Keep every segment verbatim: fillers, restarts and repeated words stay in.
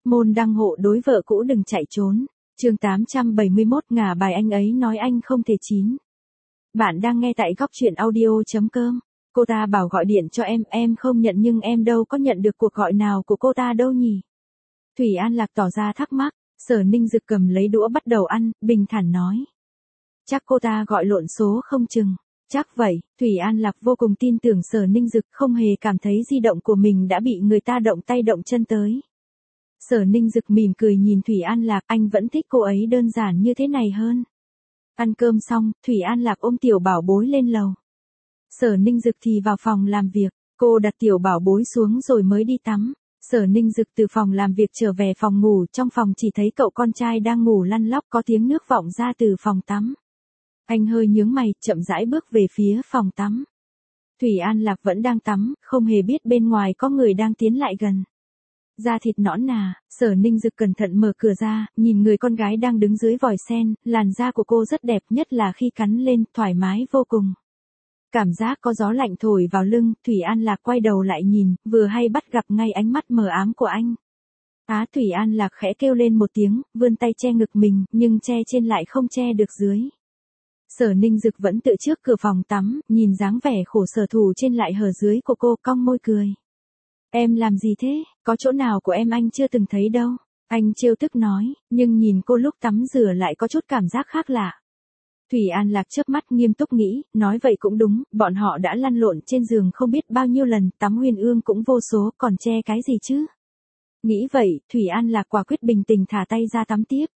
Môn đăng hộ đối vợ cũ đừng chạy trốn. Chương tám trăm bảy mươi mốt ngả bài anh ấy nói anh không thể chín. Bạn đang nghe tại góc truyện audio chấm com. Cô ta bảo gọi điện cho em, em không nhận nhưng em đâu có nhận được cuộc gọi nào của cô ta đâu nhỉ? Thủy An Lạc tỏ ra thắc mắc, Sở Ninh Dực cầm lấy đũa bắt đầu ăn, bình thản nói. Chắc cô ta gọi lộn số không chừng. Chắc vậy, Thủy An Lạc vô cùng tin tưởng Sở Ninh Dực, không hề cảm thấy di động của mình đã bị người ta động tay động chân tới. Sở Ninh Dực mỉm cười nhìn Thủy An Lạc, anh vẫn thích cô ấy đơn giản như thế này hơn. Ăn cơm xong, Thủy An Lạc ôm tiểu bảo bối lên lầu. Sở Ninh Dực thì vào phòng làm việc, cô đặt tiểu bảo bối xuống rồi mới đi tắm. Sở Ninh Dực từ phòng làm việc trở về phòng ngủ, trong phòng chỉ thấy cậu con trai đang ngủ lăn lóc, có tiếng nước vọng ra từ phòng tắm. Anh hơi nhướng mày, chậm rãi bước về phía phòng tắm. Thủy An Lạc vẫn đang tắm, không hề biết bên ngoài có người đang tiến lại gần. Da thịt nõn nà, Sở Ninh Dực cẩn thận mở cửa ra, nhìn người con gái đang đứng dưới vòi sen, làn da của cô rất đẹp, nhất là khi cắn lên, thoải mái vô cùng. Cảm giác có gió lạnh thổi vào lưng, Thủy An Lạc quay đầu lại nhìn, vừa hay bắt gặp ngay ánh mắt mờ ám của anh. Á, Thủy An Lạc khẽ kêu lên một tiếng, vươn tay che ngực mình, nhưng che trên lại không che được dưới. Sở Ninh Dực vẫn tự trước cửa phòng tắm, nhìn dáng vẻ khổ sở thủ trên lại hở dưới của cô, cong môi cười. Em làm gì thế, có chỗ nào của em anh chưa từng thấy đâu. Anh trêu tức nói, nhưng nhìn cô lúc tắm rửa lại có chút cảm giác khác lạ. Thủy An Lạc chớp mắt nghiêm túc nghĩ, nói vậy cũng đúng, bọn họ đã lăn lộn trên giường không biết bao nhiêu lần, tắm huyền ương cũng vô số, còn che cái gì chứ. Nghĩ vậy, Thủy An Lạc quả quyết bình tĩnh thả tay ra tắm tiếp.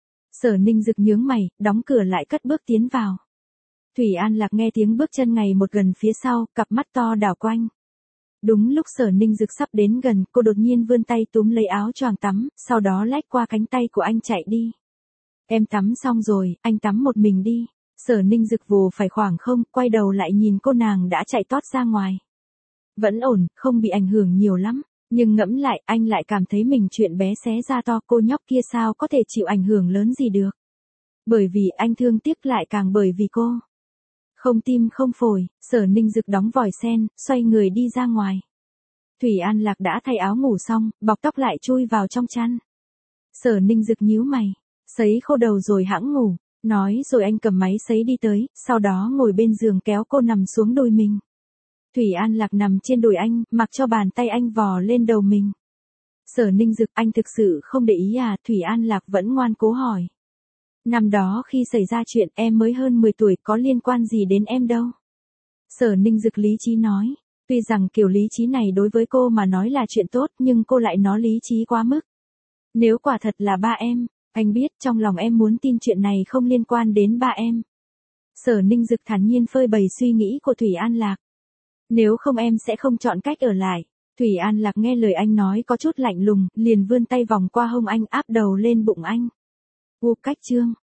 Sở Ninh Dực nhướng mày, đóng cửa lại cất bước tiến vào. Thủy An Lạc nghe tiếng bước chân ngày một gần phía sau, cặp mắt to đảo quanh. Đúng lúc Sở Ninh Dực sắp đến gần, cô đột nhiên vươn tay túm lấy áo choàng tắm, sau đó lách qua cánh tay của anh chạy đi. Em tắm xong rồi, anh tắm một mình đi. Sở Ninh Dực vồ phải khoảng không, quay đầu lại nhìn cô nàng đã chạy tót ra ngoài. Vẫn ổn, không bị ảnh hưởng nhiều lắm, nhưng ngẫm lại anh lại cảm thấy mình chuyện bé xé ra to, cô nhóc kia sao có thể chịu ảnh hưởng lớn gì được. Bởi vì anh thương tiếc lại càng bởi vì cô. Không tim không phổi, Sở Ninh Dực đóng vòi sen, xoay người đi ra ngoài. Thủy An Lạc đã thay áo ngủ xong, bọc tóc lại chui vào trong chăn. Sở Ninh Dực nhíu mày, sấy khô đầu rồi hẵng ngủ, nói rồi anh cầm máy sấy đi tới, sau đó ngồi bên giường kéo cô nằm xuống đùi mình. Thủy An Lạc nằm trên đùi anh, mặc cho bàn tay anh vò lên đầu mình. Sở Ninh Dực, anh thực sự không để ý à? Thủy An Lạc vẫn ngoan cố hỏi. Năm đó khi xảy ra chuyện em mới hơn mười tuổi, có liên quan gì đến em đâu. Sở Ninh Dực lý trí nói, tuy rằng kiểu lý trí này đối với cô mà nói là chuyện tốt nhưng cô lại nói lý trí quá mức. Nếu quả thật là ba em, anh biết trong lòng em muốn tin chuyện này không liên quan đến ba em. Sở Ninh Dực thản nhiên phơi bày suy nghĩ của Thủy An Lạc. Nếu không em sẽ không chọn cách ở lại. Thủy An Lạc nghe lời anh nói có chút lạnh lùng, liền vươn tay vòng qua hông anh, áp đầu lên bụng anh. U cách chương,